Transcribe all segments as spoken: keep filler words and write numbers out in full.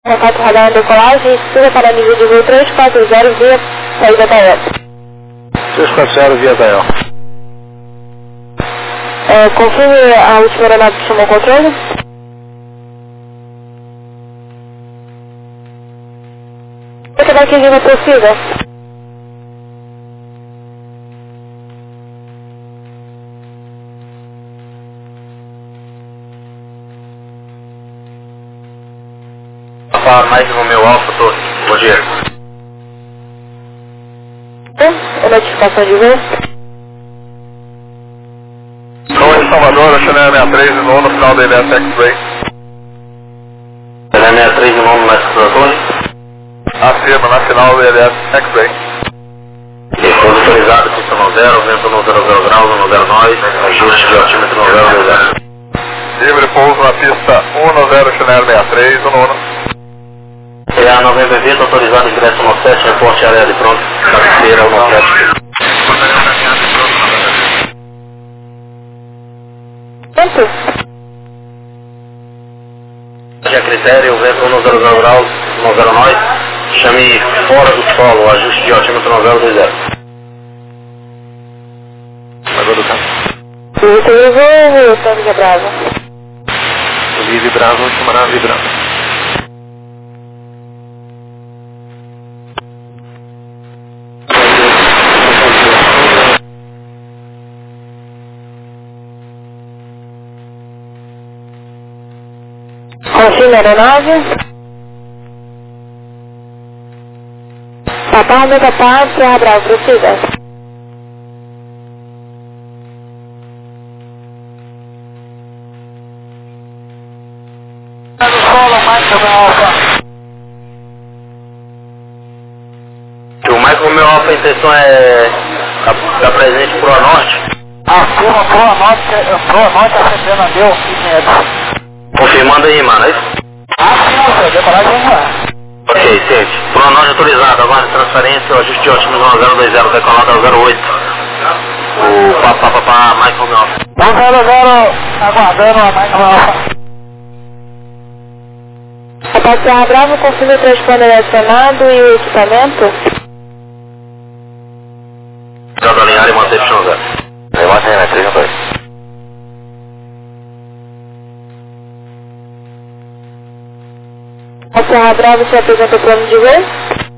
Contato radar decolagem, siga para nível de voo três quatro zero via saída da E. três quatro zero via da E. É, confirme a última aeronave que chamou o controle. Você vai atingir uma torcida? Para mais no meu Alfa, tô. Bom dia. É notificação de voo. Estou em Salvador, a Chanel sessenta e três de novo no final da I L S X-Ray. Chanel sessenta e três de novo no Mestre Antônio. Acima, na final da I L S X-Ray. Estou autorizado, pista no zero, vento no zero zero graus, no zero nove, ajuste de altímetro no zero dois zero. Livre pouso na pista um no zero, Chanel sessenta e três, no nono. E a novembro vinte, autorizado ingresso no sete, reporte área de pronto, cabeceira no sete. Quanto? A critério, vento no zero zero graus, no zero nove, chame fora do solo, ajuste de altímetro no zero dois zero. Agora do campo. Você levou o Sandra Brava? Vive Bravo, chamará Vibrava. Confirme a aeronave. Papá, meu papá, Sierra Bravo, prossiga. No solo, Michael meu Alfa. O Michael meu Alfa, a intenção é estar presente pro norte. Acima, Proa Norte, Proa Norte, acendendo meu, quinhentos. Confirmando aí, mano, é isso? Acima, senhor, decolagem não é. Ok, sente. Pro norte autorizado, agora transferência, o ajuste de otimismo no zero dois zero, decolado ao zero oito. O papá, papá, Michael meu Alfa. um zero zero, aguardando a Michael meu Alfa. Papá, Sierra Bravo, confirme o transponder acionado e o equipamento. Cada alinhar e manter o chão zero. Eu mantenho, né? três a dois. A Sierra Bravo se apresenta o plano de voo.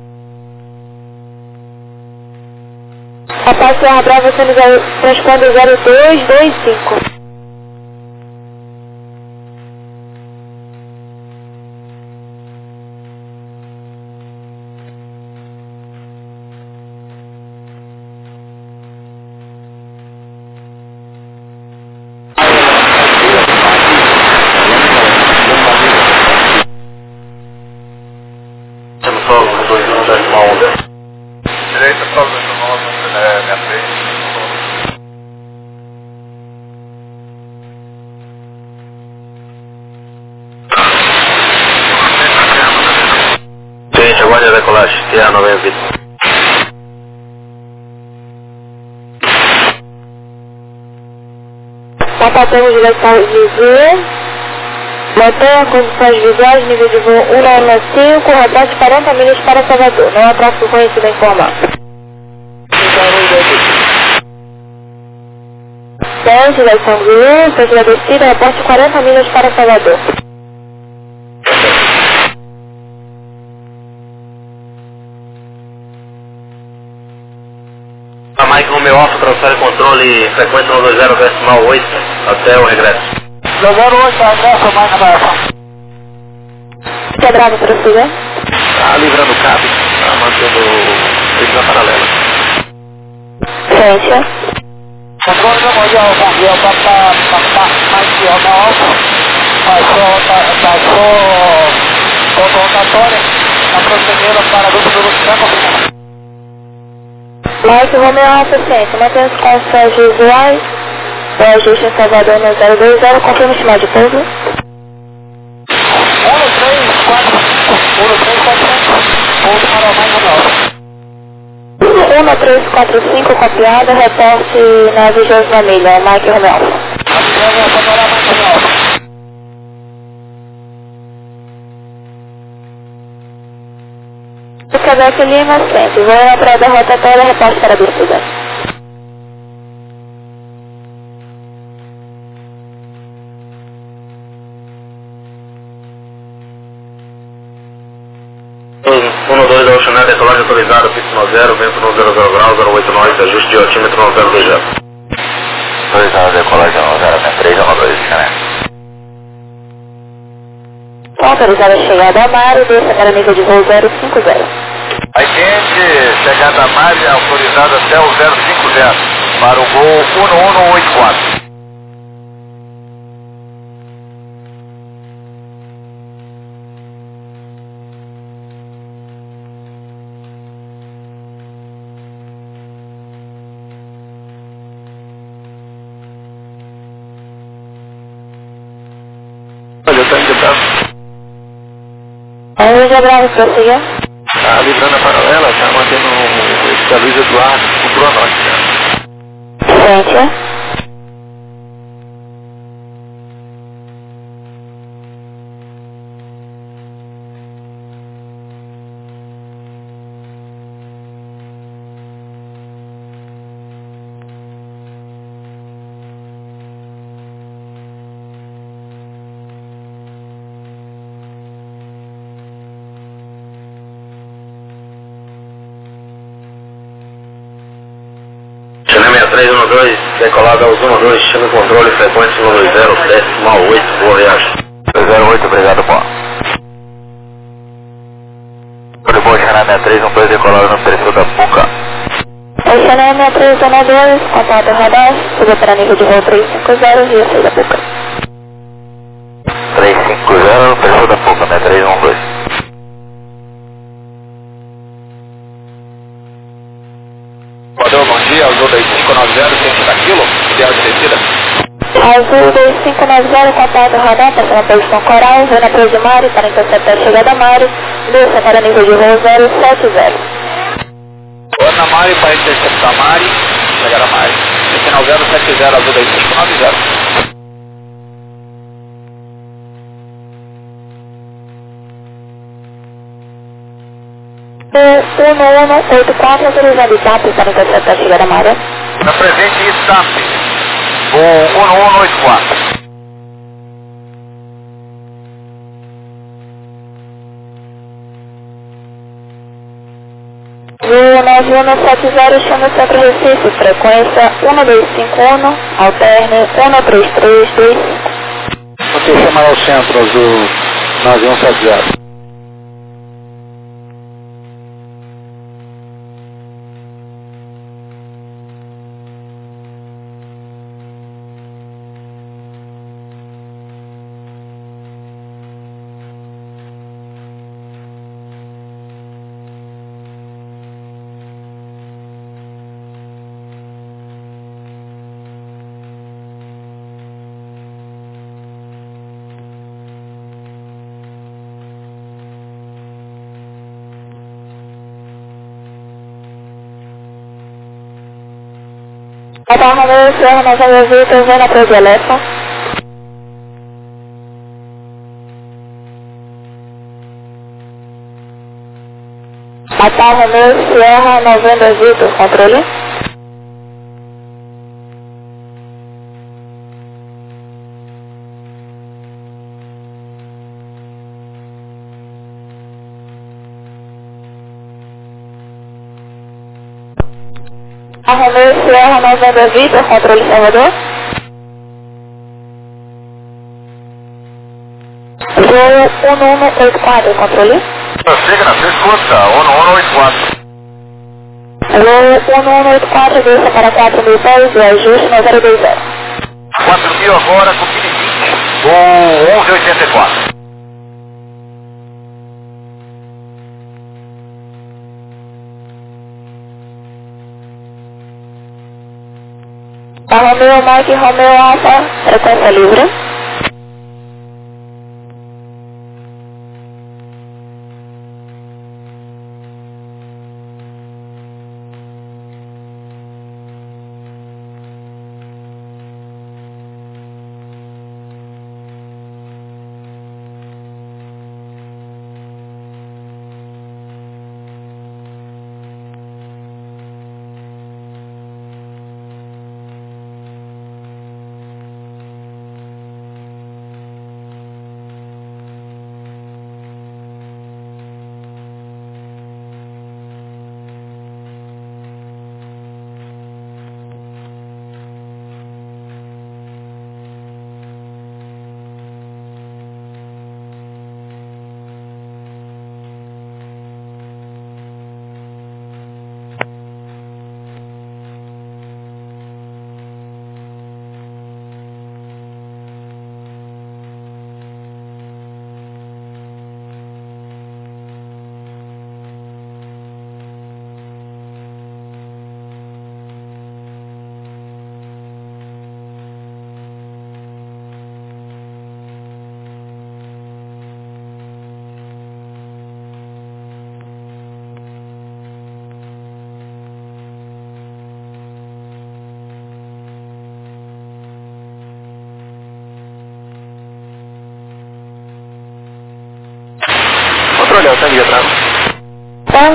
Papá, Sierra Bravo, você nos transponder zero dois dois cinco. Temos só os dois minutos de uma onda. Direita, só os dois minutos, é, minha frente. Gente, aguarde a decolagem, que é a novembro vinte. Papá, temos direção de voo. Mantenha condições visuais, nível de voo um nove cinco, repete quarenta milhas para Salvador. Não há tráfego conhecido a informar. Então, direção de voo, seja da descida, reporte quarenta milhas para Salvador. A Michael meu Alfa transfere controle frequência no dois zero decimal oito até o regresso. zero oito, abraço, Michael meu Alfa. Quebrado, prossiga. Tá livrando o cabo, tá mantendo ele na paralela. Fecha. Controle da Mundial, bom dia, papá, papá, Michael meu Alfa. Passou, passou, passou rotatória, a prosseguida para grupo do Luciano. Mas o Romeo Alfa sente, mantenha as condições visuais. O ajuste em Salvador no zero dois zero, confirma o estimado de pouso. um três quatro cinco, um três quatro cinco, pouso para a Michael meu Alfa. um três quatro cinco, copiada, reporte na vigésima milha, Mike Romeo. A vigésima para a Michael meu Alfa. Quebec Lima cem, vou na praia da rotatória, reporte para a descida. um dois da Oceanet, decolagem autorizada, pista no zero, vento no zero zero graus, zero oito nove, ajuste de altímetro no zero dois zero. Autorizada, decolagem no zero três um dois, Oceanet. Autorizada a chegada a Mari, desça para nível de voo zero cinco zero. A gente, chegada a Mari, autorizada até o zero cinco zero, para o voo um um oito quatro. Olha, eu tô indo pra... Aí já bravo, prossiga. Tá livrando a paralela, tá mantendo o, o Luiz Eduardo, o pronóstico. Frente. sessenta e três um dois, decolada aos um dois, chama controle, frequência número zero, decimal oito, boa viagem. zero oito, obrigado, bom. Por boa, Xaná sessenta e três um dois, decolada no perfil da Puca. Xaná sessenta e três um dois, contato radar, suba para nível de voo três cinco zero, Rio seis da Puca. três cinco zero, perfil da Puca, sessenta e três um dois. Padrão, bom dia, Azul dois cinco nove zero, cento e cinquenta quilo, ideal de descida. Azul dois cinco nove zero, contato radar, passando na posição coral, vem na Cruz de Mari, para interceptar a chegada a Mari, desça para nível de voo zero sete zero. Vou na Mari para interceptar a Mari, chegar a Mari. Final zero sete zero, Azul dois cinco nove zero. um um oito quatro, autorizado I T A P para interceptar a chegada a Mari. Na presente I T A P, o um um oito quatro. Voo nove um sete zero, chama Centro Recife, frequência um dois cinco um, alterne um três três dois cinco. Você chamar ao centro, Azul nove um sete zero. Radar Romeo, Sierra Novembro Vitor, vem na Cruz de Elefa. Radar Romeo, Sierra Novembro Vitor, controle. Romeo, Sierra Novembro Vitor, controle Salvador. Voo um um oito quatro, controle. Chega na sua escuta, um um oito quatro. Voo um um oito quatro, desça para quatro mil pés e ajuste no zero dois zero. quatro mil agora com vinte, voo onze oitenta e quatro. Tá Romeo, Mike, Romeo, Alfa, frequência livre.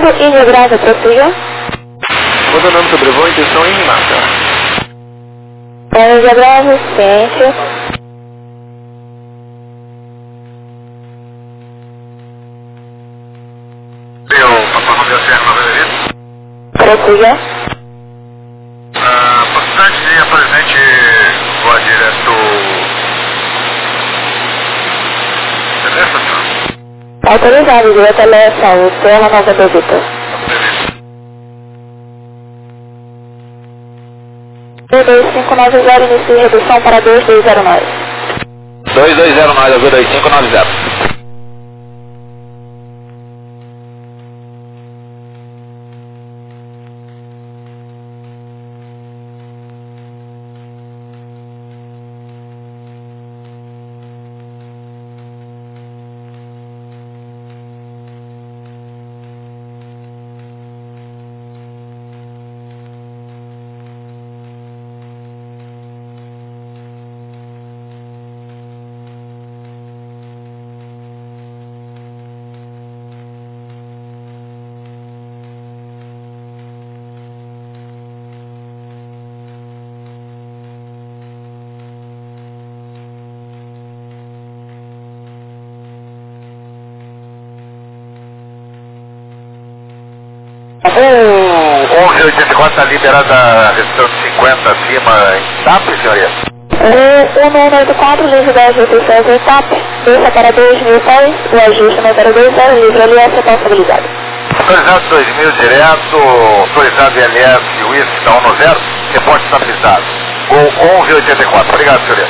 Comando Índia Brava, prossiga. Abandonando sobrevoo, intenção em massa. Índia Brava, ciência. Deu, Papai Romeu Serra, Nova Avenida. Prossiga. Ah, possibilidade de apresente voar direto... Beleza, senhor? Autorizado, direto a Leção, Serra Nova Avenida. dois cinco nove zero, inicio redução para dois dois zero nove. dois dois zero nove, azul dois cinco nove zero. O onze oitenta e quatro está liberada a restrição de cinquenta acima em T A P, senhoria? O um oito quatro, livre dez oitenta e seis, etapa. Desça para dois mil pés, o ajuste no zero dois zero, livre L S, possibilidade. Autorizado dois mil direto, autorizado L S, Whisky está um no zero, reporte estabilizado. O onze oitenta e quatro, obrigado, senhoria.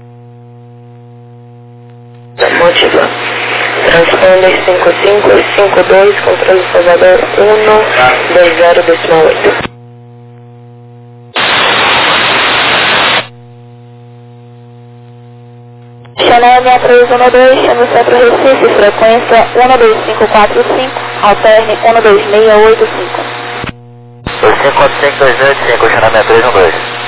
Motiva. Transponder cinco cinco cinco dois, controle Salvador um dois zero decimal oito. Chanel três um dois, chama o centro Recife, frequência um dois cinco quatro cinco, alterne um dois seis oito cinco. dois cinco quatro cinco dois oito cinco, Chanel três um dois.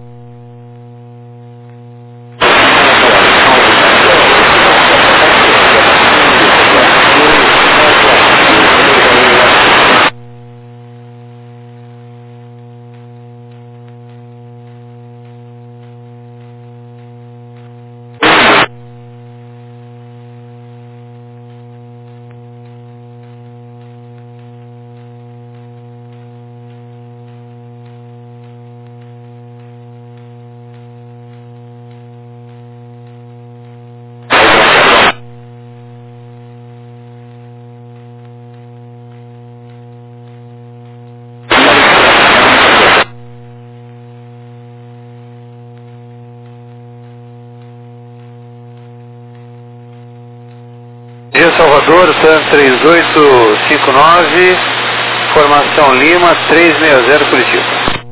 Rio Salvador, San três oito cinco nove, formação Lima três seis zero, Curitiba.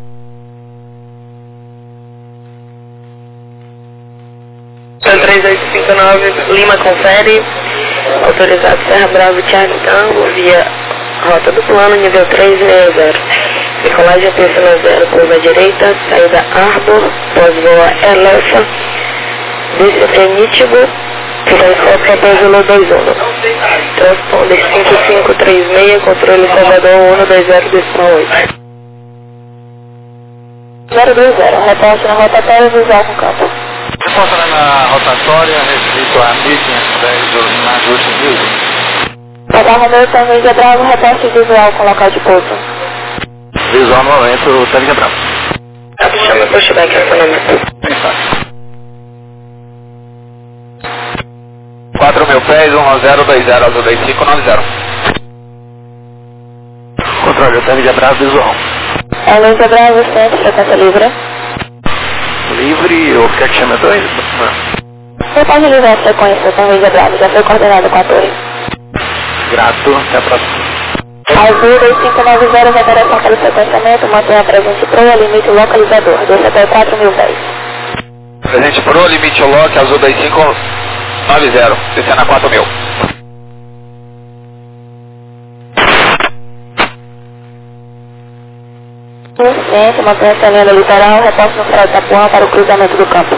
San três oito cinco nove, Lima confere, autorizado Serra Bravo, Charlie Tango, via rota do plano, nível três seis zero. Decolagem atenção zero, curva à direita, saída Arbor, pós-voa Elefa, D C T nítido, telescópio Zulu dois um. Transponder cinco cinco três seis, controle Salvador um dois zero decimal oito. zero dois zero, reporte na rotatória visual com campo. Reporta na rotatória, respeito a mil quinhentos e dez na ajuste visual. Papai Romeu Tango Bravo, reporte visual com local de pouso. Visual no momento, Tango Bravo. Chama o pushback acionamento. quatro mil pés, um zero dois zero, azul dois cinco nove zero. Controle, Tango Bravo, visual. É Luiz Bravo, centro, frequência livre. Livre, ou quer que chame dois? Você pode ligar a frequência com Luiz Bravo, já foi coordenado com a torre. Grato, até a próxima. Azul dois cinco nove zero, operação para o sequenciamento, mantenha presente pro limite localizador, desce até quatro mil pés. Presente pro limite lock, azul dois cinco nove zero, descendo a quatro mil. Ciência, mantenha essa linha litoral, reposte no Frade Tapuã para o cruzamento do campo.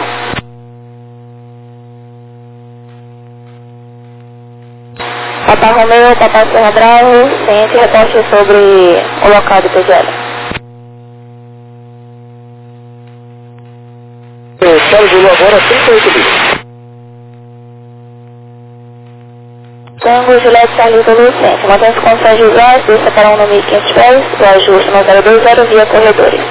Papa Romeu, Papa Serra Bravo, ciente reporte sobre o local do P G L. Charlie Zulu agora trinta e oito mil. Tango, Juliette, Charlie Zulu, ciente. Mantém-se com São José, desça para um no mil e quinhentos pés, o ajuste no zero dois zero via corredores.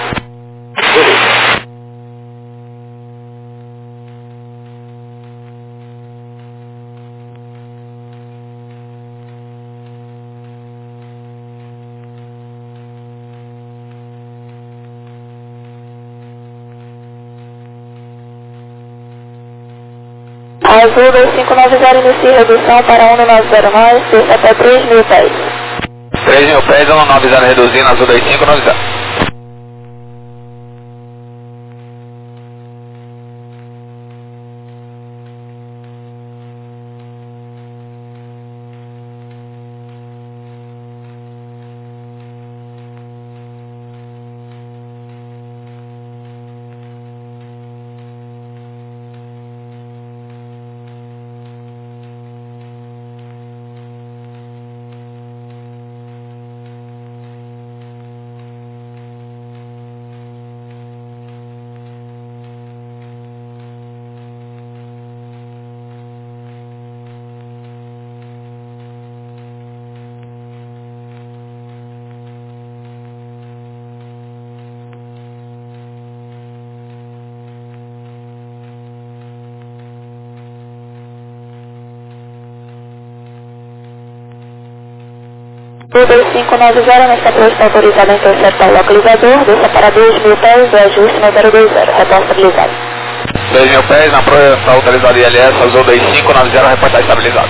Azul dois cinco nove zero inicia redução para um no nove zero nove, desça até três mil pés. três mil pés, um nove zero reduzindo, Azul dois cinco nove zero. O dois cinco nove zero, nesta approach está autorizado a interceptar o localizador, desça para dois mil pés, o ajuste no zero dois zero, reporte estabilizado. dois mil pés, na proa está autorizado I L S, Azul dois cinco nove zero, reportar estabilizado.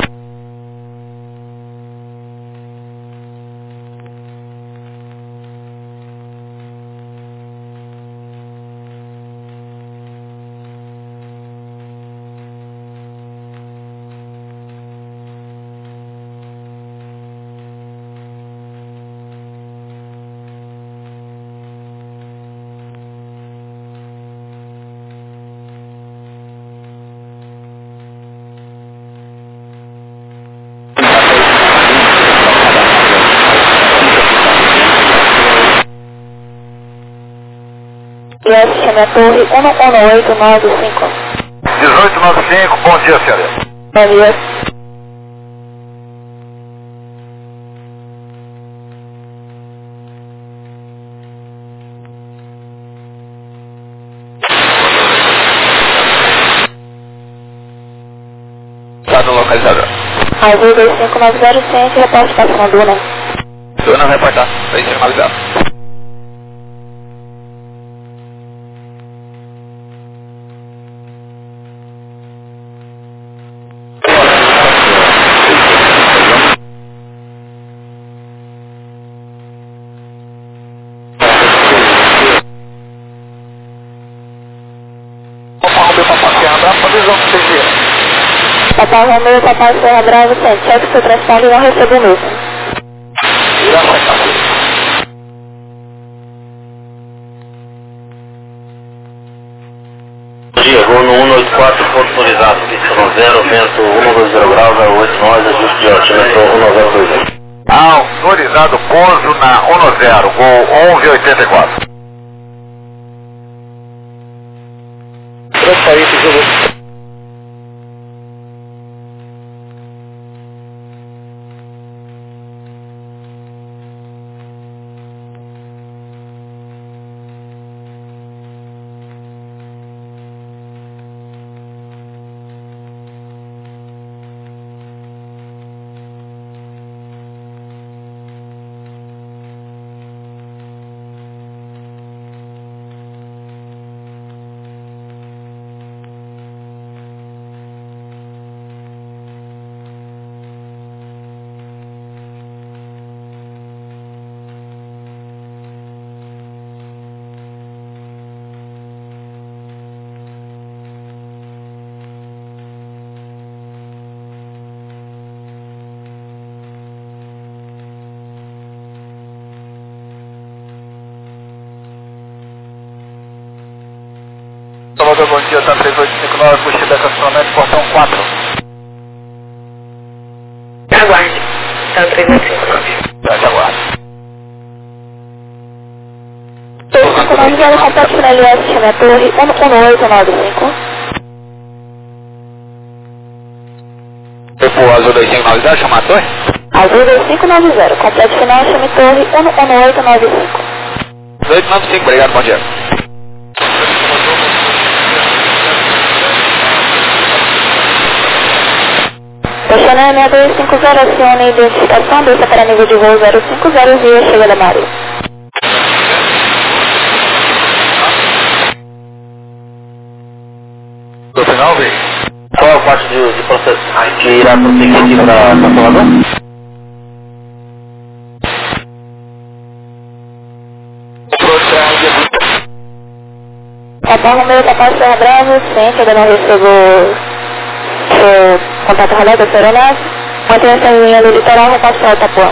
E S, chame a torre um um oito nove cinco. dezoito noventa e cinco, bom dia, senhora. Bom dia. Está no localizador. Azul dois cinco nove zero, ciente, reporte para cima Duna. Duna, reportar, dois cinco nove zero. Papa Romeu, Papa Serra Bravo, ciente. Cheque seu transponder e não recebeu mesmo. Bom dia, voo no um oito quatro, ponto autorizado, Y zero, vento um dois zero graus, zero oito nove, ajuste de altímetro um zero dois zero. Autorizado pouso na um zero, voo onze oitenta e quatro. Transparência, jogo. Salvador, bom dia, tá três oito cinco nove, Buxibeca, estacionamento, portão quatro. Aguarde. Tá três oito cinco nove. Certo, aguardo. três cinco nove zero, complete para L S, chame a torre um um oito nove cinco. Depois azul dois cinco nove zero, chama a torre? Azul dois cinco nove zero, complete final, chame torre um um oito nove cinco. oito nove cinco, obrigado, bom dia. Questionário seis dois cinco zero, acione a identificação, desça para nível de voo zero cinco zero, via chega da Maria. Do final, vem. Qual é a parte de, de processo que irá prosseguir aqui para Salvador? Capão Romeu, Capão Serra Bravo, ciente, ainda não recebeu seu contato relé da aeronave. Mantenha-se em linha do litoral, repassar o Itapuã.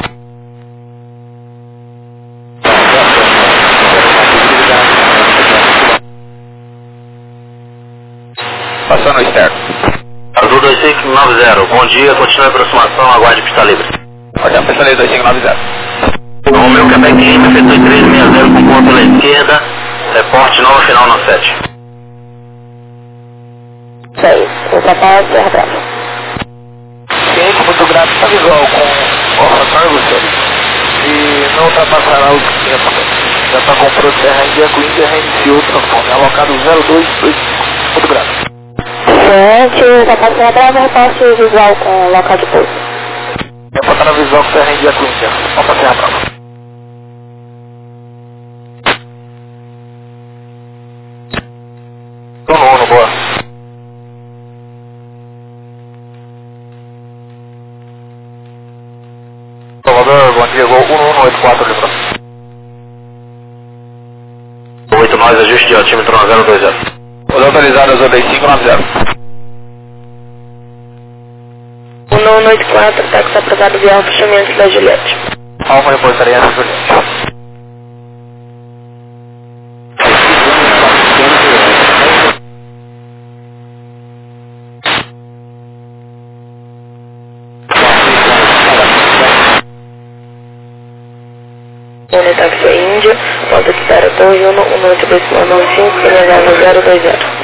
Passando o externo. Azul dois cinco nove zero, bom dia, continue a aproximação, aguarde pista livre. Ordem pista livre dois cinco nove zero. Romeu Quebec Lima, efetue três seis zero com ponto à esquerda, reporte nova final na sete. seis, o Capão Serra Bravo. Ciente, muito grato, está visual com o relatório, você. E não ultrapassará o que tinha também. Já está com o Serra India, com o India reiniciou o transponder, alocado zero dois dois cinco. Muito grato. Ciente, o Capão Serra Bravo, repasse visual com o local de pouso. Reportar a visual com Serra India, com o India. Vamos para Serra Brava. Tô no ONU, boa. Salvador, bom dia, gol um um oito quatro, lembrou. oito nove, ajuste de altímetro zero dois zero. Os autorizados azul dois cinco nove zero. um um oito quatro, táxi aprovado via fechamento da Juliette. Alfa reportaria essa Juliette. Une táxi Índia, volta de para torre um um oito dois nove cinco, elevado zero dois zero.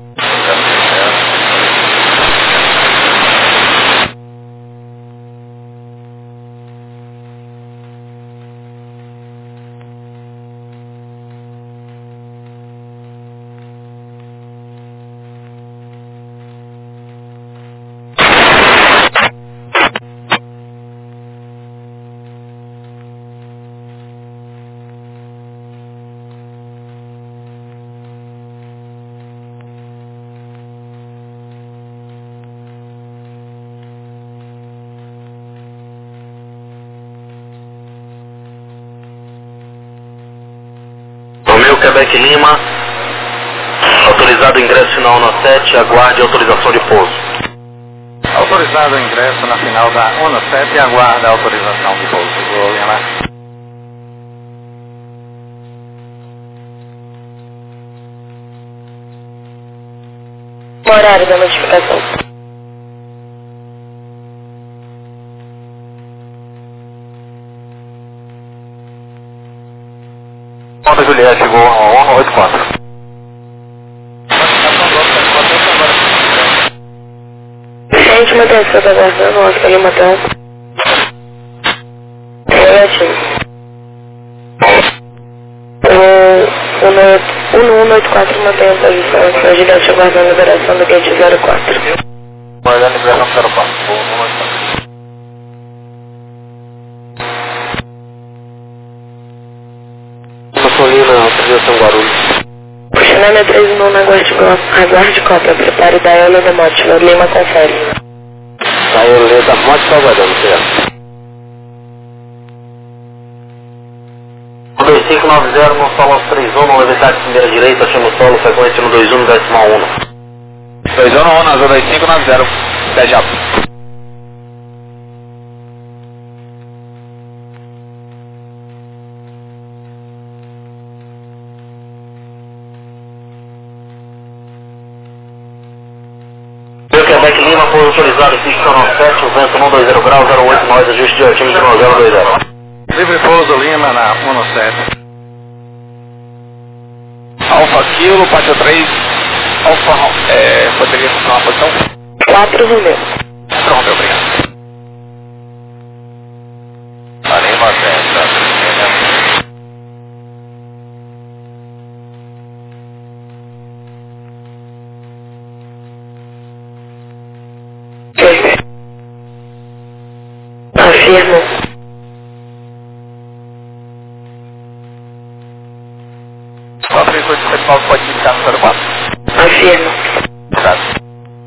Romeu Quebec Lima, autorizado o ingresso final na sete, aguarde autorização de pouso. Autorizado o ingresso na final da ONU sete e aguarda a autorização de pouso. Vou lá. Horário da notificação. Ponta Juliette, gol um um oito quatro. Gente, uma atenção, tá aguardando, Oscar LimaTel. Negativo. O um um oito quatro mantém a posição, a Juliette aguardando a liberação do gate zero quatro. Guardando a liberação zero quatro. Gol um um oito quatro. Gasolina, autorização Guarulhos. Questionário três um um, aguarde, aguarde cópia, prepare da Eula da Mótima, Lima confere. Saiu da Monte Salvador, não sei. dois cinco nove zero, no solo três um, no levitar de primeira direita, chama o solo, frequência no dois um, decimal um. dois um um, azul dois cinco nove zero. Pé já. Quebec Lima, pouso autorizado, pista nove sete, o vento um dois zero graus, zero oito nós, ajuste de altímetro no zero dois zero. Livre pouso Lima na um sete. Alfa Kilo, Pátio três, Alfa, é, poderia funcionar a posição? quatro Romeu. quatro Romeu, obrigado. Lima Centro. Afirmo. quatro três oito sete nove pode indicar no zero quatro? Afirmo. Obrigado.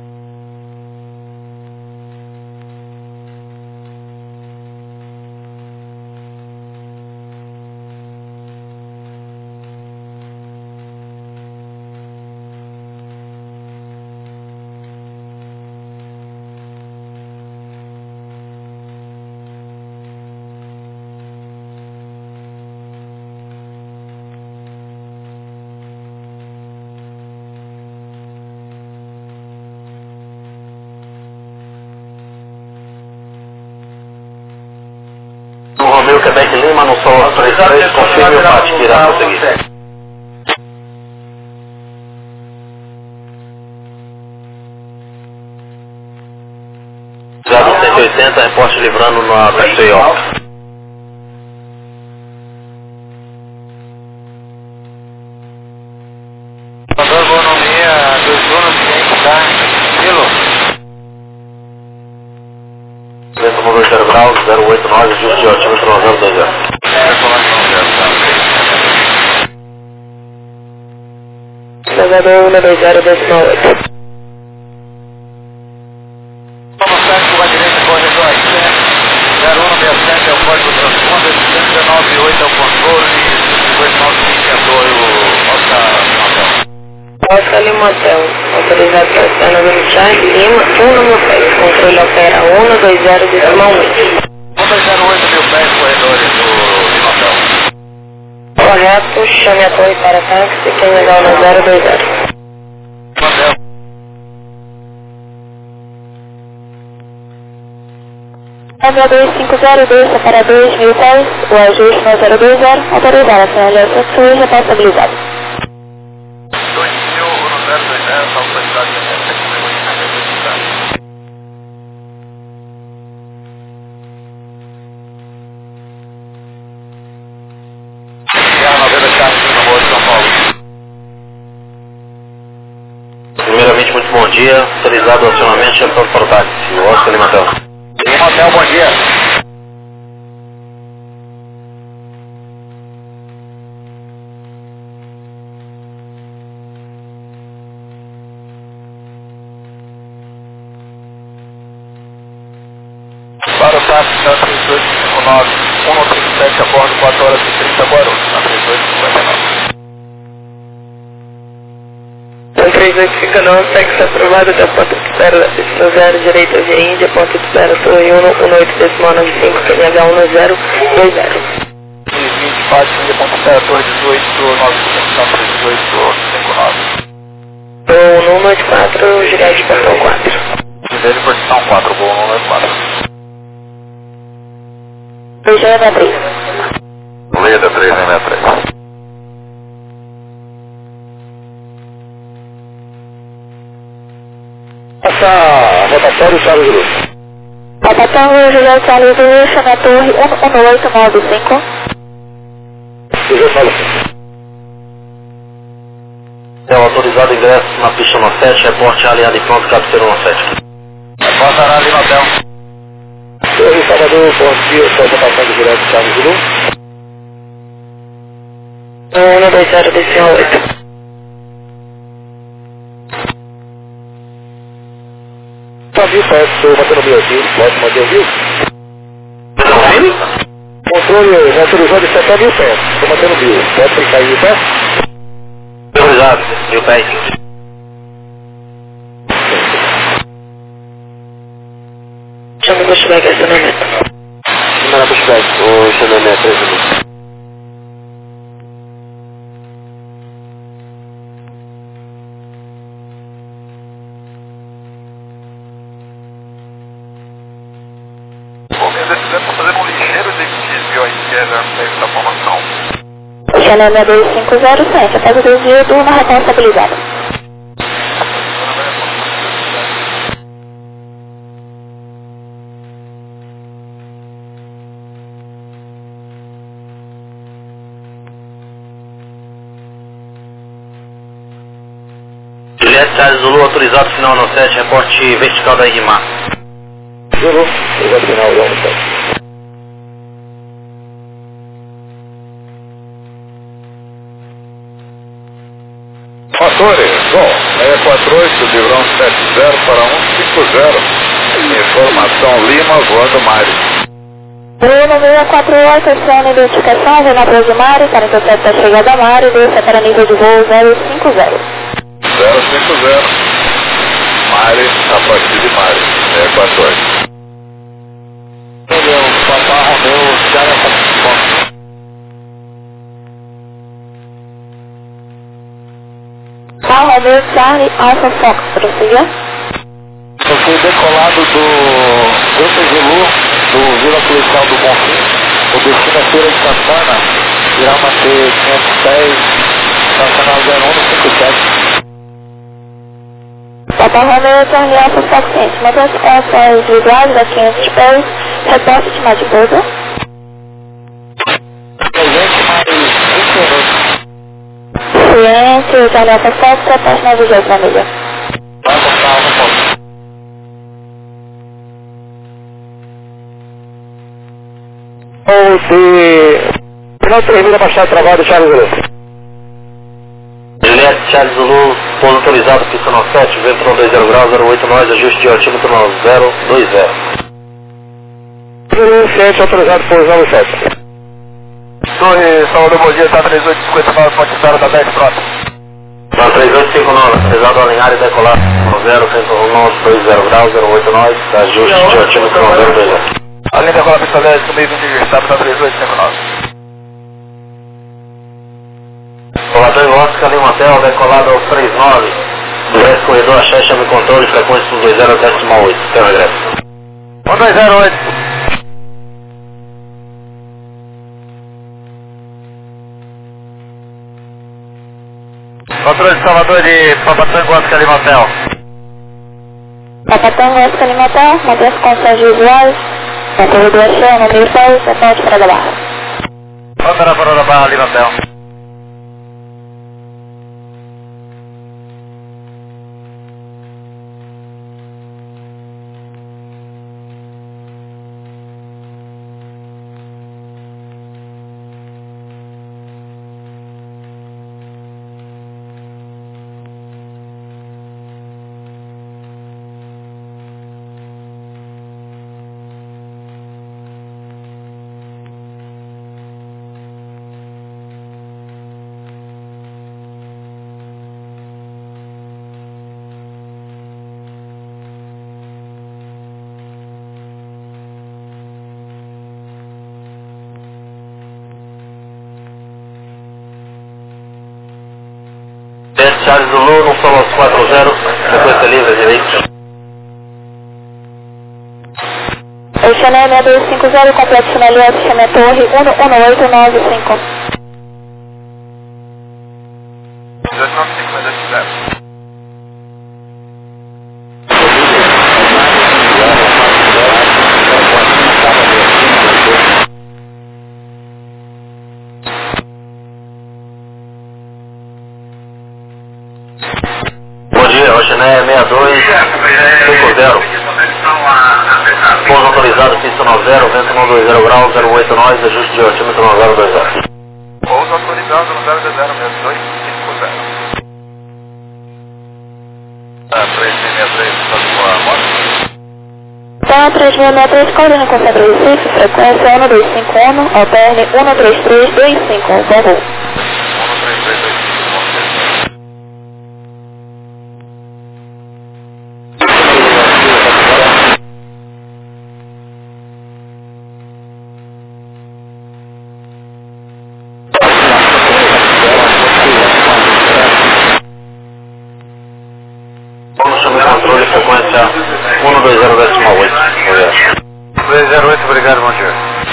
No Romeu Quebec Lima, no Sol três três, confirme o P A T que irá prosseguir. Usado cento e oitenta, reporte livrando na P C O. Mandou ergonomia dois turnos, quem tá? Kilo. Vento um dois zero graus, zero oito nós, ajuste de altímetro no zero dois zero. Salvador um dois zero decimal oito. Vamos sair com a direita, corredor aí, zero um seis sete é o código do transponder, cento e nove oito é o controle, dois nove cinco é o Oscar Oscar Lima Hotel, autorizado para estar na Avenida Charles Lima, um número seis, controle opera um dois zero decimal um. um dois zero oito mil pés, corredores do Lima Hotel. Correto, chame a torre para táxi, quem legal no zero dois zero. Hotel. Salvador cinco zero dois, separador mil pés, o ajuste no zero dois zero, autorizado, a finalização sua já está estabilizado. dois mil no zero dois zero, está autorizado de até sete mil. Guerra noventa Charles Lima, Boa de São Paulo. Primeiramente, muito bom dia. Autorizado o acionamento, chamando para o táxi. O Oscar Lima Hotel. Lima Hotel, bom dia. Para o táxi, da três dois cinco nove, um trinta e sete a bordo, quatro horas e trinta, Guarulhos, na três dois cinquenta e nove. um três oito cinco nove, táxi aprovado da porta de espera da pista zero, direita via Índia, porta de espera Torre um, um oito decimal nove cinco, Q N H um zero dois zero. vinte, Pátio, Índia, ponto de espera, Torre dezoito, nove cinco três dezoito, cinco nove. O número de quatro, Juliette Portão quatro. Gisele, posição quatro, gol número quatro. Beijão da três. Leda três sessenta e três. Essa rotatório, Charles Luz. Rotatório Juliette Charles Luz, chama a torre um um oito nove cinco. Eu falo. É o autorizado ingresso na pista nove sete, reporte alinhado e pronto, captura nove sete. Reporta ali no hotel. Torre Salvador, bom dia, sou a rotação do direto Charles Luz. um dois zero decimal oito. Fabio, estou batendo meu aqui, pode manter o viu? Controle autorizado de setenta mil pés, estou batendo mil, pode clicar aí, tá? Autorizado, mil pés. Chama o Bushback estacionamento. Primeira Bushback, o estacionamento três minutos. decisão para fazer um ligeiro desvio à esquerda da formação. Channel seis dois cinco zero, sente, após o desvio do uma retão estabilizada. Juliette Charles Zulu, autorizado final no sete, reporte vertical da R M A. Zulu, autorizado final no sete. Fatores, bom, é quatro oito, livrão sete zero para um cinco zero. Informação Lima, voando Mari. Lima seis quatro oito, aciona identificação, vem na Praia Mari, para interceptar a chegada a Mari, desça para nível de voo zero cinco zero. zero cinco zero. Mari, a partir de Mari, seis quatro oito. Entendeu, Papá Romeu, já nessa Carro Romeu, Charlie, Alpha Fox, prossiga. Eu fui decolado do Delta Zulu, do Vila Policial do Bonfim, o destino é Feira de Santana, Irama T quinhentos e dez, Nacional zero um cinco sete. Papa Romeo, Charlie, Alpha Fox, ciente. Mantém as costas visuais a quinhentos pés, reporte de Madibuda. Presente mais vinte minutos. Ciente, Charlie, Alpha Fox, reporte na vigésima milha. Vai botar no ponto. Ou se... Final três mil abaixar travado, Charles Zulu. Juliette Charles Zulu, pouso autorizado, pista no sete, vento no dois zero graus, zero oito nós, ajuste de altímetro no zero dois zero. Zulu, ciente, autorizado, pouso no sete. Torre, Salvador, bom dia, tá três oito cinco nove, ponte zero da dez, pronto. Tá três oito cinco nove, autorizado a alinhar e decolar no zero, vento no dois zero graus, zero oito nós, ajuste de altímetro no zero dois zero. Além de agora, pista dez, meio vinte de estado, tá três oito cinco nove. Colador em Oscar, Lima Hotel, decolado ao três nove. Direto corredor, axé, chame controle, frequência do dois zero décimo oito. Até o regresso. um dois zero oito. Controle de Salvador de Papatango, Oscar, Lima Hotel. Papatango, Oscar, Lima Hotel, mantém as costas visuais, na torre do axé, no meio seis, reporte para da barra. Volta na Parada Barra, Lima Hotel. Charles Zulu, no Solos quatro zero, frequência livre, direito. O Chanel seis dois cinco zero, completo Chanel F, Chanel Torre, um um oito nove cinco. dois nove cinco, dois zero. Rochané seis dois cinco zero. Pouso autorizado, pista no zero, vento no dois zero graus, zero oito nós, ajuste de altímetro no zero dois zero. Pouso autorizado no zero zero, seis dois cinco zero. Ah, três seis seis três, está com a moto? Então, três seis seis três, Corina com Centro Recife, frequência um dois cinco um, alterne um três três dois cinco, um, voo. um três três dois cinco. Controle, frequência um dois zero décimo oito. dois zero oito, obrigado. Roger.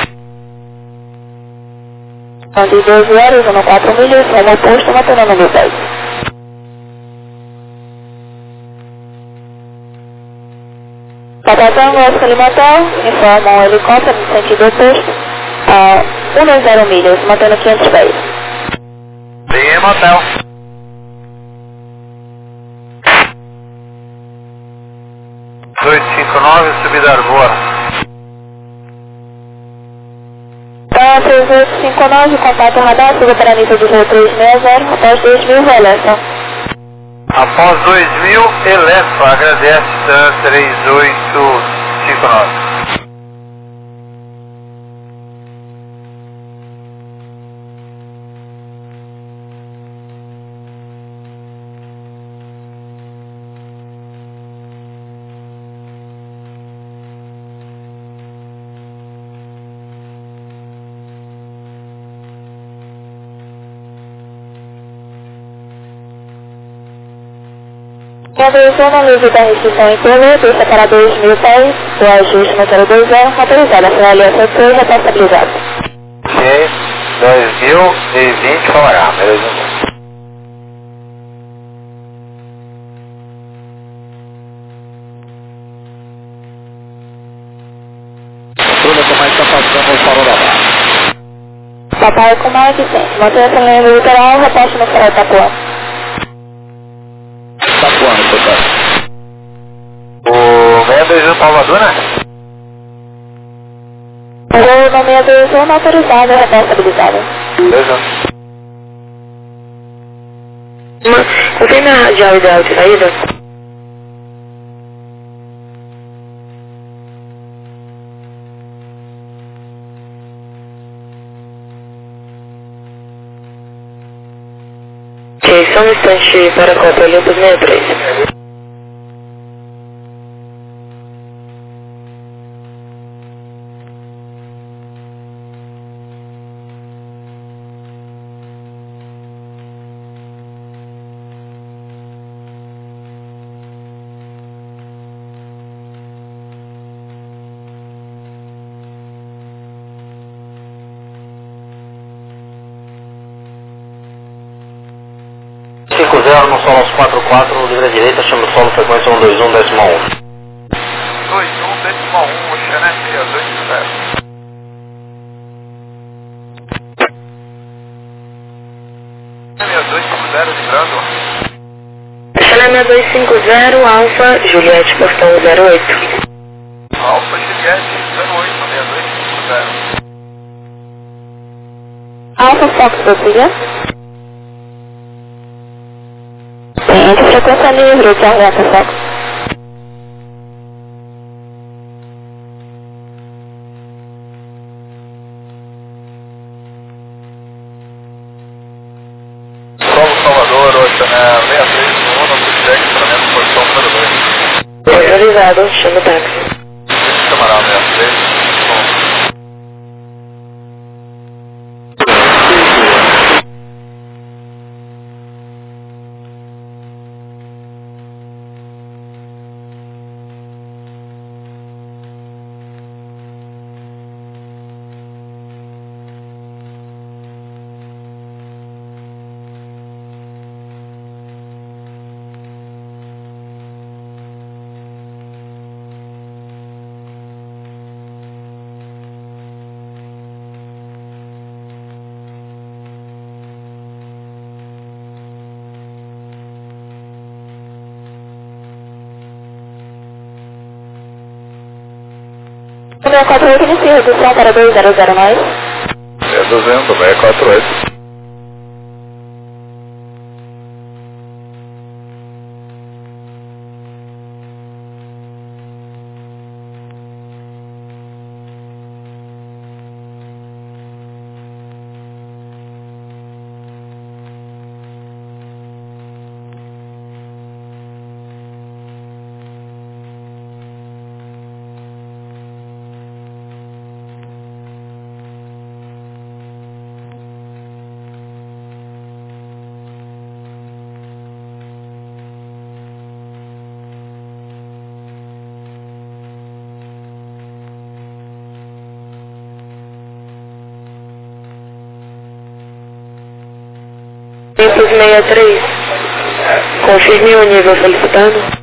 Andy doze horas, zona quatro milhas, rumo oposto, mantendo o número dez. Papa Tango, Oscar Lima Hotel, informa um helicóptero no sentido oposto, a cento milhas, mantendo quinhentos pés. Lima Hotel. dois cinco nove, subida Arbor. Tá, seis oito cinco nove, contato radar, siga para a nível de voo trezentos e sessenta, após dois mil, releva. Após dois mil, eleva, agradece, Sun três oito cinco nove. Conversão no livro da restrição em pelo, deixa para dois mil pés, o ajuste no zero dois zero, autorizado, a C L S C repostabilizado. Ok, dois mil e vinte, falará, beleza. Tudo como é que está passando o farol da barra. Papai com mais de cem, mantenha-se no limbo literal, reposte no farol Itapuã. Itapuã, portanto. O seis dois um Salvador, né? O voo no seis dois um autorizado, repostabilizado. Beleza. Não tem minha radial ideal de saída? Ok, só um instante para a Copa Olympus sessenta e três. cinco zero no solo aos quatro quatro, livre à direita, chama o solo, frequência um dois um, décimo um. dois um, décimo um, Oceanet seis dois zero. seis dois cinco zero, livrando. Chalé seis dois cinco zero, Alfa, Juliette, portão zero oito. Alfa Juliette zero oito, seis dois cinco zero. Alfa Fox, Brasília. Ciente, frequência livre, de Alfa Fox. Solo Salvador, Oceanet seis três um, no feedback, treinamento, posição número dois. Autorizado, chama o táxi. Camarada seis três um. seis quatro oito, inicia redução para dois zero zero nove. Reduzindo, seis quatro oito. sessenta e três. Confirme o nível solicitado.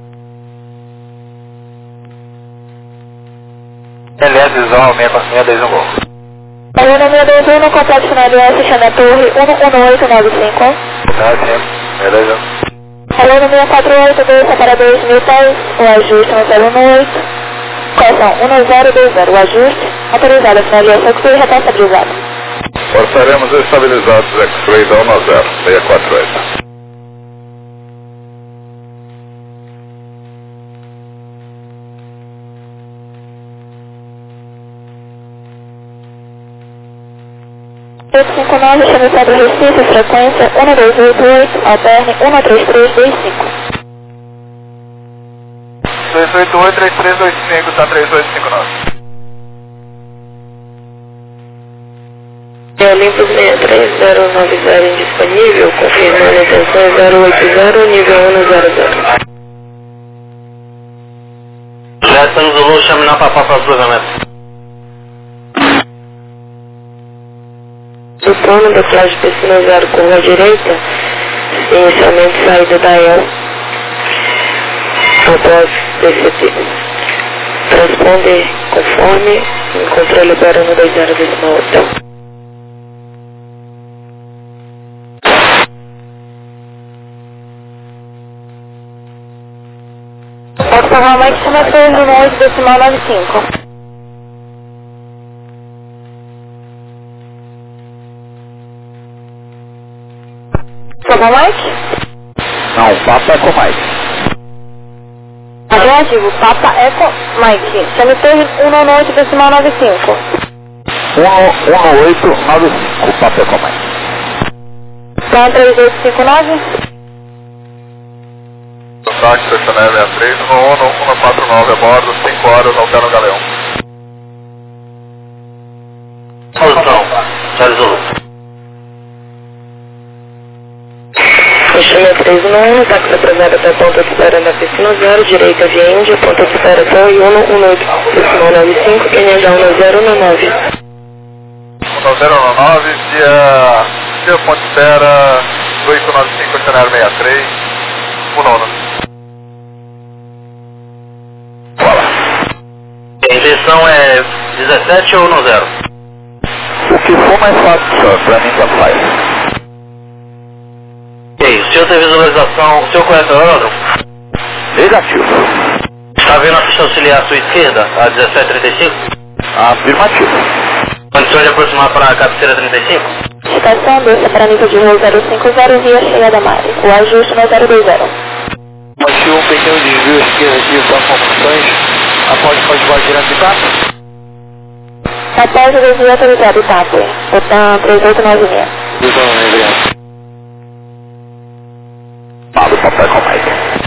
L S visual seis quatro seis dois um Gol. Aluna seis dois um, complexo final de S, chama a torre um um oito nove cinco. Tá, sim. Beleza. Aluna seis quatro oito dois, para dois mil pés, o ajuste no zero um oito. Correção um zero dois zero, o ajuste, autorizado, final de S, X-Ray, retestabilizado. Forçaremos estabilizados X-Ray da um zero, seis quatro oito. oito cinco nove, chama o Pedro Recife, frequência um dois oito oito, alterne um três três dois cinco. dois oito oito, três três dois cinco, tá três oito cinco nove. É Olympus seis três zero nove zero indisponível, confirmando a intenção zero oito zero, nível um zero zero. Jetson Zulu, chame na papá para o cruzamento. O plano da flash P C zero curva à direita, inicialmente saída da E L, após D C T. Transponder conforme, encontrou liberando dois zero decimal oito. Pode falar mais que chama torre um oito decimal nove cinco. Papa Mike? Não, Papa Eco Mike. Afirmativo, Papa Eco Mike. Chame torre um oito decimal nove cinco. um oito nove cinco, Papa Eco Mike. Então três oito cinco nove. Contato estacionário sessenta e três, no um um quatro nove a bordo, cinco horas, altera o galeão. Posição, Charles Zulu. Chama três um um, táxi atrasado até a ponta de espera da piscina zero, direita via Índia, ponta de espera Torre um um oito decimal nove cinco, N H um zero um nove. um zero um nove, via, via ponte de espera, oito nove cinco, estacionário sessenta e três, um nono. A intenção é dezessete ou um zero? O que for mais fácil, senhor, pra mim tá fácil. Ok, o senhor tem visualização, o senhor conhece o aeródromo? Negativo. Está vendo a pista auxiliar à sua esquerda, a dezessete trinta e cinco? Afirmativo. Condições de aproximar para a cabeceira trinta e cinco? Estação doce para nível de voo zero cinco zero, via cheia da Mare. O ajuste no zero dois zero. Achei um pequeno desvio esquerdo aqui para confusões. Após pode voar direto de tapo? Após o desvio autorizado, tapo. Botão três oito nove seis. Botão obrigado. Fala o papai com a Mike.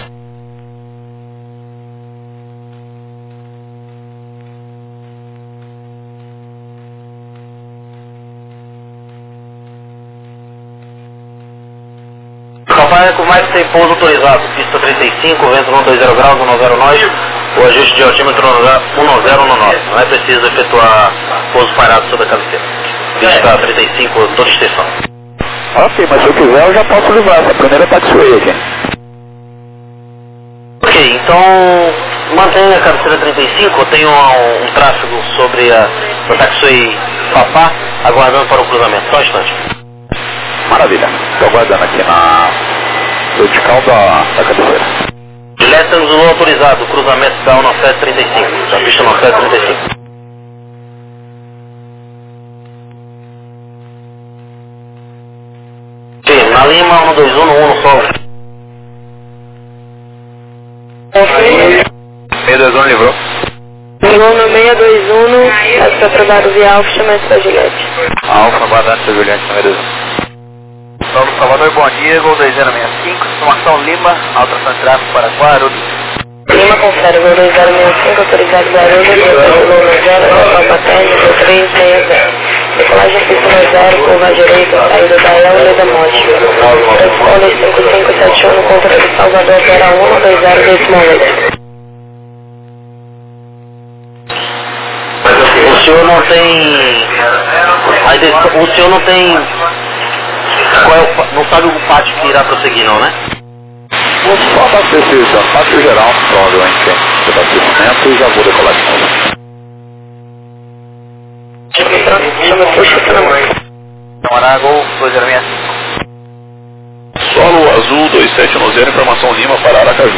Papai com mais tem pouso autorizado, pista trinta e cinco, vento um dois zero graus, um zero nove, o ajuste de altímetro um zero um nove, não é preciso efetuar pouso parado sobre a cabeceira. Pista trinta e cinco, toda extensão. Ok, mas se eu quiser eu já posso livrar essa primeira taxiway aqui. Ok, então mantenha a cabeceira trinta e cinco, eu tenho um, um tráfego sobre a, a taxiway Papá, aguardando para o cruzamento, só um instante. Maravilha, estou aguardando aqui na vertical da, da cabeceira. Direto Zulu autorizado, cruzamento da um sete trinta e cinco, da pista um sete trinta e cinco. Sim, na Lima um dois um no um solo. seis dois um livrou. Livrou no seis dois um, táxi aprovado via Alfa, chama para Juliette. Alfa, aguardando para Juliette, número um. Salve Salvador, bom dia, Gol dois zero seis cinco, informação Lima, alteração de tráfego para Guarulhos. Lima confere, Gol dois zero seis cinco, autorizado Guarulhos, Gol um zero, Natal Patente, Gol três seis zero. Decolagem pista zero, curva à direita, saída da E L, da Monte. Transponder cinco cinco sete um, controle Salvador zero um dois zero decimal oito. O senhor não tem... O senhor não tem Qual é o, não sabe o pátio que irá prosseguir não, né? Vou só abastecer esse pátio geral, provavelmente de abastecimento e já vou decolar de novo. Chama puxa essa na mãe. Morago dois zero seis. Solo azul dois sete um zero, informação Lima para Aracaju.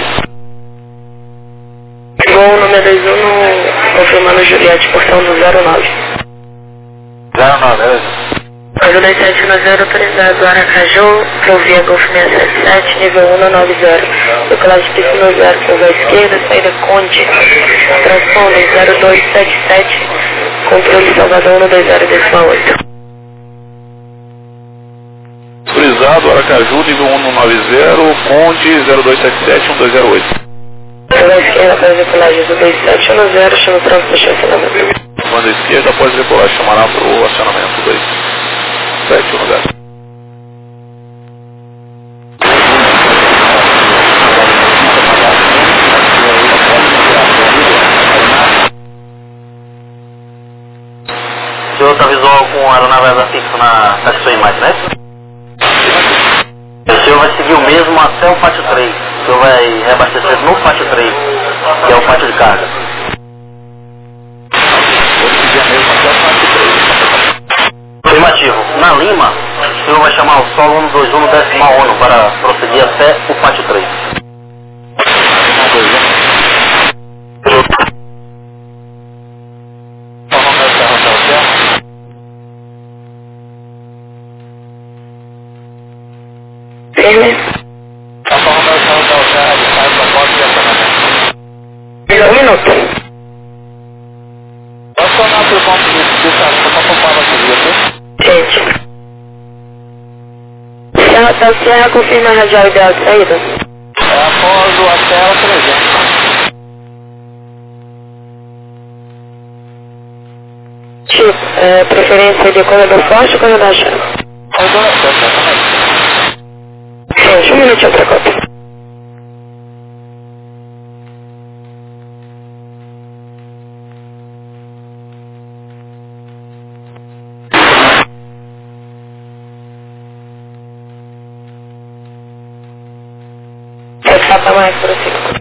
Gol número dois um, confirmando Juliette, portão do zero nove. zero nove, beleza. Azul dois sete um zero, autorizado Aracaju, Provia Golf seiscentos e setenta e sete, nível um no nove zero. Decolagem pista no zero, curva esquerda, saída Conde. Transpondem zero dois sete sete, controle Salvador no dois zero decimal oito. Autorizado Aracaju, nível um no nove zero, Conde zero dois sete sete um dois zero oito. Curva esquerda após decolagem azul dois sete um zero, chama o trânsito para estacionamento. Banda esquerda após decolagem, chamará para o acionamento dois sete um zero. O senhor está visual com a aeronave fixa na taxa imagem, né? O senhor vai seguir o mesmo até o pátio três. O senhor vai reabastecer no pátio três, que é o pátio de carga. Vou seguir a mesma até o pátio três. Afirmativo. Na Lima, o senhor vai chamar o solo um dois um no decimal ONU para prosseguir até o pátio três. Firme. Um minuto. Gente. Serra da Serra, confirma a radial ideal de saída. É após o Astela trezentos. Tipo, é, preferência de corredor forte ou corredor chave? Corredor forte. Gente, um minutinho para cópia. Etapa mais por cima.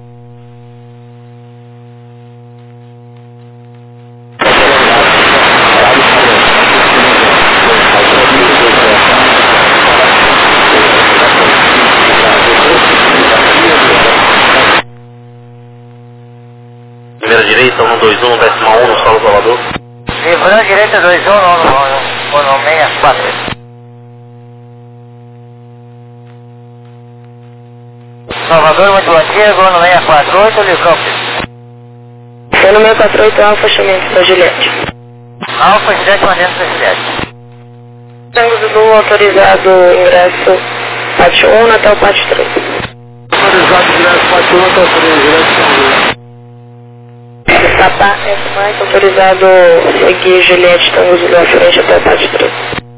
Primeira direita, um dois um, decimal um no solo Salvador. Livrando direita dois um, no, no, no, no sessenta e quatro. Salvador, muito bom dia, gol no seiscentos e quarenta e oito, helicóptero. Foi no seiscentos e quarenta e oito, Alfa, chamamento da Juliette. Alfa, Juliette, mandando para Juliette. Tango Zulu, autorizado ingresso pátio um até o pátio três. Autorizado ingresso pátio um até o três, direto Etapa S mais, autorizado seguir Juliette, Tango Zulu à frente até o pátio três.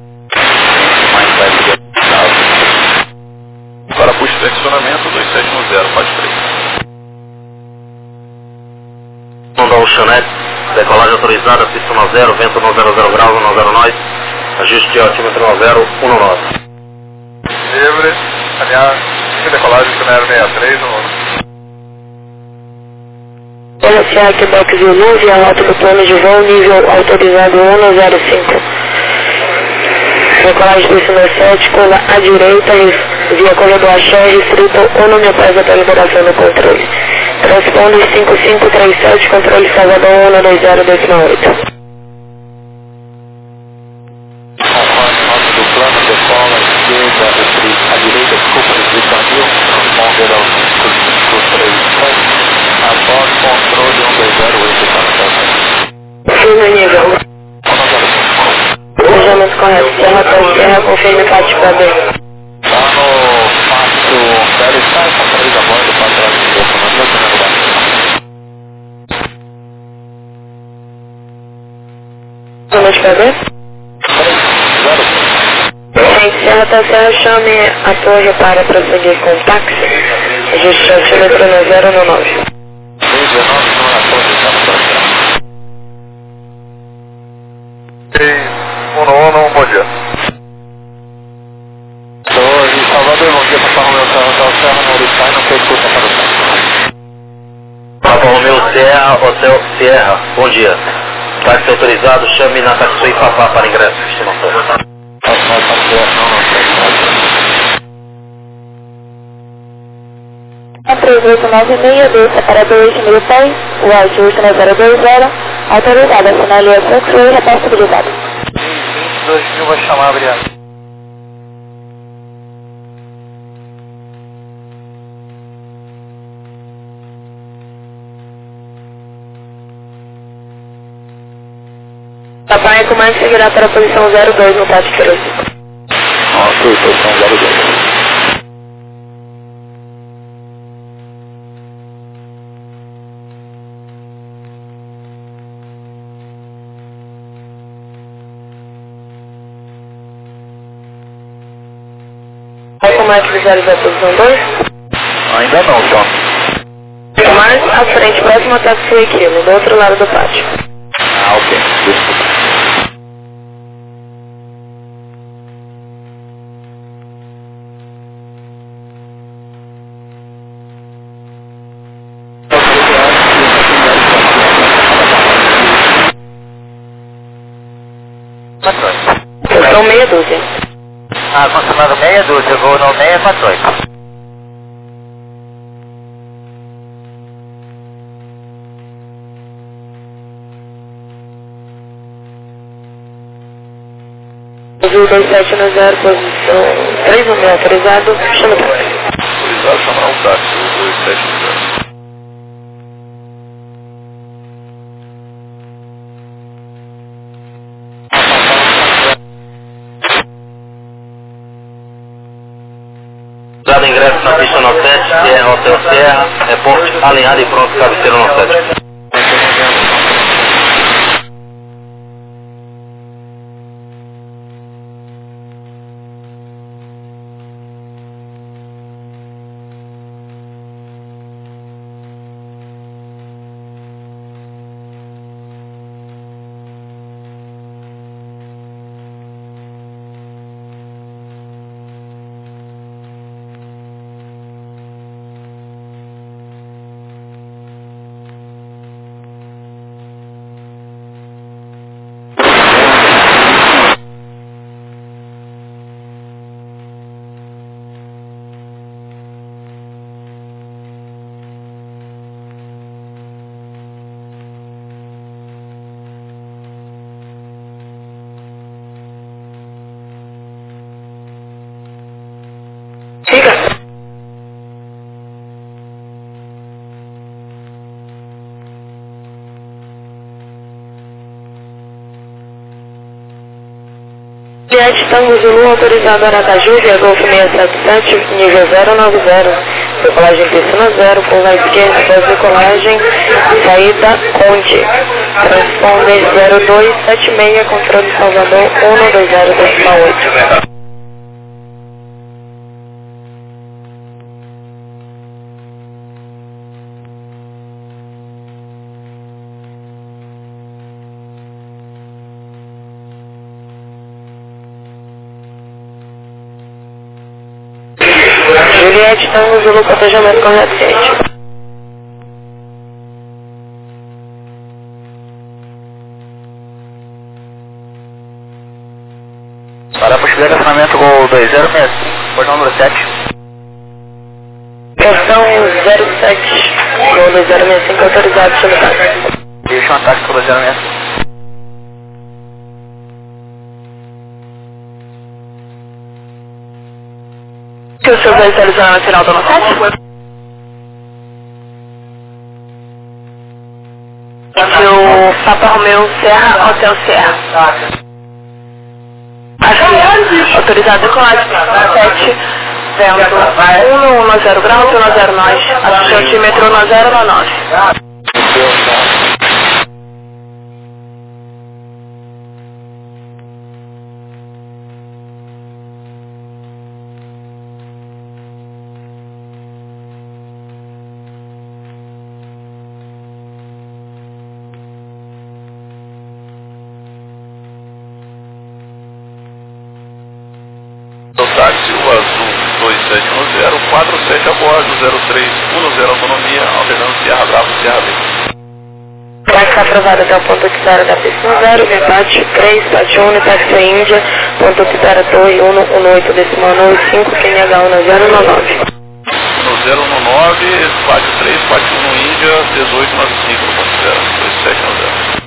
Para puxo de acionamento dois sete um zero, pátio três. Sonda Oceanete, decolagem autorizada, pista no zero, vento no zero zero graus, no zero nove, ajuste de altímetro no zero um nove. Livre, aliás, decolagem do zero seis três, no Iniciar Quebec Zulu, via rota do plano de voo, nível autorizado um zero cinco. Decolagem pista no sete, cola à direita, via corredor Axé, restrito ou nome após a liberação do controle. Transponde cinco cinco três sete, controle Salvador um dois zero decimal oito. conforme nota do plano, decola à esquerda, restrito, à direita, desculpa, restrito a mil, transponder ao cinco cinco três sete, após controle um dois zero oito para o Firme nível. Planejamento correto. Serra da Serra, confirme pátio para B. Está no pátio zero sete, controle a bordo, patrão de documento, Planejamento para B? Gente, Serra da Serra, chame a torre para prosseguir com o táxi. Ajuste altímetro no zero no nove. um no um, bom dia. Hotel Sierra, bom dia. Táxi autorizado, chame na Taxi Papá para ingresso, estimação. três oito nove seis dois, separador oito mil cem, o áudio oito zero dois zero, autorizado, sinalização que foi repossibilizado. vinte e dois mil vai chamar, obrigado. Papai comando seguirá para a posição zero dois no Tati Queiroz. Ok, posição zero dois. Vai comando visualizar a posição dois? Ainda não, John. Comando à frente, próximo ao Tati Queiroz, do outro lado do pátio. Ah, ok. Desculpa. Posição meia dúzia. Ah, confirmado meia dúzia, vou no meia quatro oito. dois sete nove zero, posição três um autorizado, chama o táxi. Autorizado, chamar um táxi, dois sete nove zero. Dado ingresso na pista nove sete, Sierra Hotel Sierra, reporte alinhado e pronto, cabeceira nove sete. Fica. Juliette Tango Zulu autorizado Aracaju, via Golf seiscentos e setenta e sete, nível zero nove zero, decolagem piscina zero, curva esquerda, após decolagem, saída Conde, transponder zero dois sete seis, controle Salvador um dois zero oito. Juliette Tango Zulu, protejamento correto, gente. Para para o estacionamento Gol dois zero seis cinco, portão número sete. Portão zero sete, Gol dois zero seis cinco, autorizado, chama o táxi. Deixa um ataque para o dois zero seis cinco. Que o senhor vai atualizar na final do sete? Aqui o Papa Romeu Serra, Hotel Serra. Aqui, autorizado decolagem sete, vento um um zero graus, um zero nós, altímetro um zero nove. Táxi, o azul dois sete um zero, quatro sete a bordo, zero três um zero autonomia, alternando Sierra Bravo, Sierra B. está aprovado até o ponto Okitara da pista zero, vem parte três, parte um, táxi Índia, ponto Okitara Torre um um oito, decimal nove cinco, Q H um zero nove nove. No zero um nove, parte três, parte um Índia, dezoito nove cinco, ponto zero, dois sete nove zero.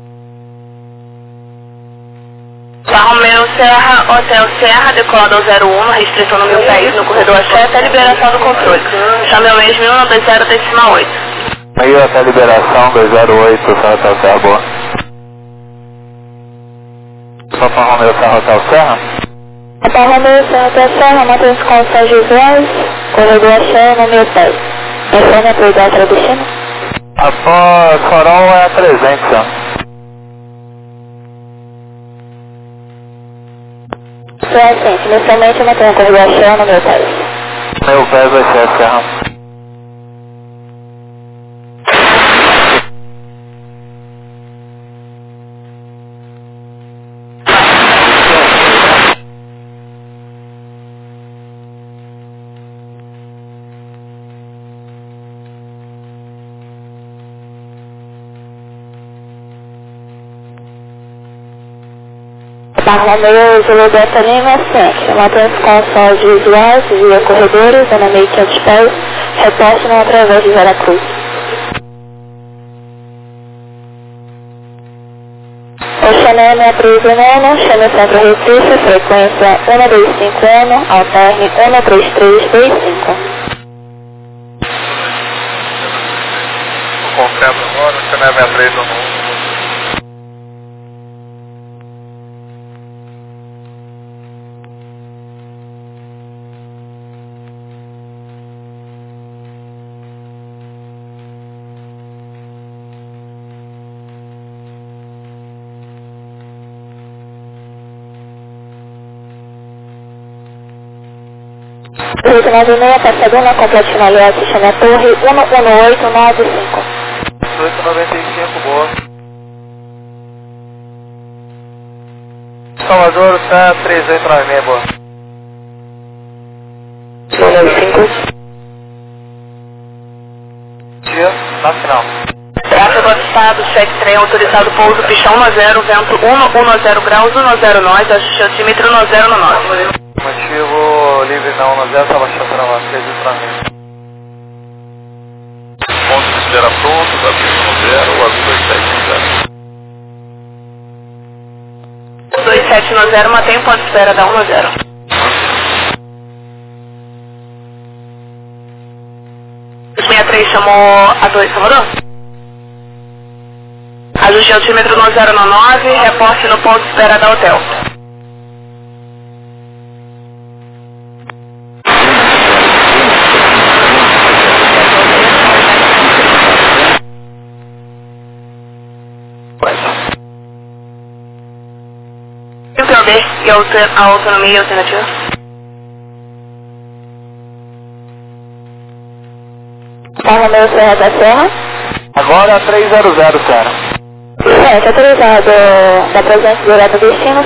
Romeu Serra, Hotel Serra, decolado ao zero um, restrição no mil pés, no corredor Axé, até liberação do controle. Chame ao mesmo mil novecentos e noventa, decimal oito. Aí até liberação, dois zero oito, Hotel Serra, boa. Papa Romeu Serra, Hotel Serra? Papa Romeu Serra, Hotel Serra, mantém-se com os São José, corredor Axé, no mil pés. Informe a prioridade para o destino? Após farol é trezentos, ó. Presente, inicialmente mantém o corredor Axé no meu pés. Meu pés vai ser a Serra. Romeu Julieta Lima, centro. Mantém-se com os sons visuais via corredores, zona meio quinhentos pés, reporte não através de Veracruz. Oxaneme aprisionando, chame centro Recife, frequência um dois cinco um, alterne um três três dois cinco. Confirma agora, Oxaneme aprisionando. Rede nove seis, passadona, complete finalidade, chame a torre um um oito nove cinco. oito noventa e cinco, boa. Salvador, tá três oito nove seis, boa. nove cinco. Dia, na final. Tráfego avistado, cheque trem autorizado, pouso, pistão um zero, vento um um zero graus, um zero nove, ajuste altímetro um zero nove. Motivo livre na um zero, estava achando para vocês e para mim. Ponto de espera pronto, da pista no zero, o azul dois sete zero. dois sete nove zero, mantém o ponto de espera da um zero. sessenta e três chamou a dois, Salvador? Ajuste altímetro no zero nove, reporte no ponto de espera da hotel. E o P O D e a, auto a autonomia alternativa? Romeu Serra da Serra. Agora três zero zero, Serra. Certo, autorizado da presença direta do destino.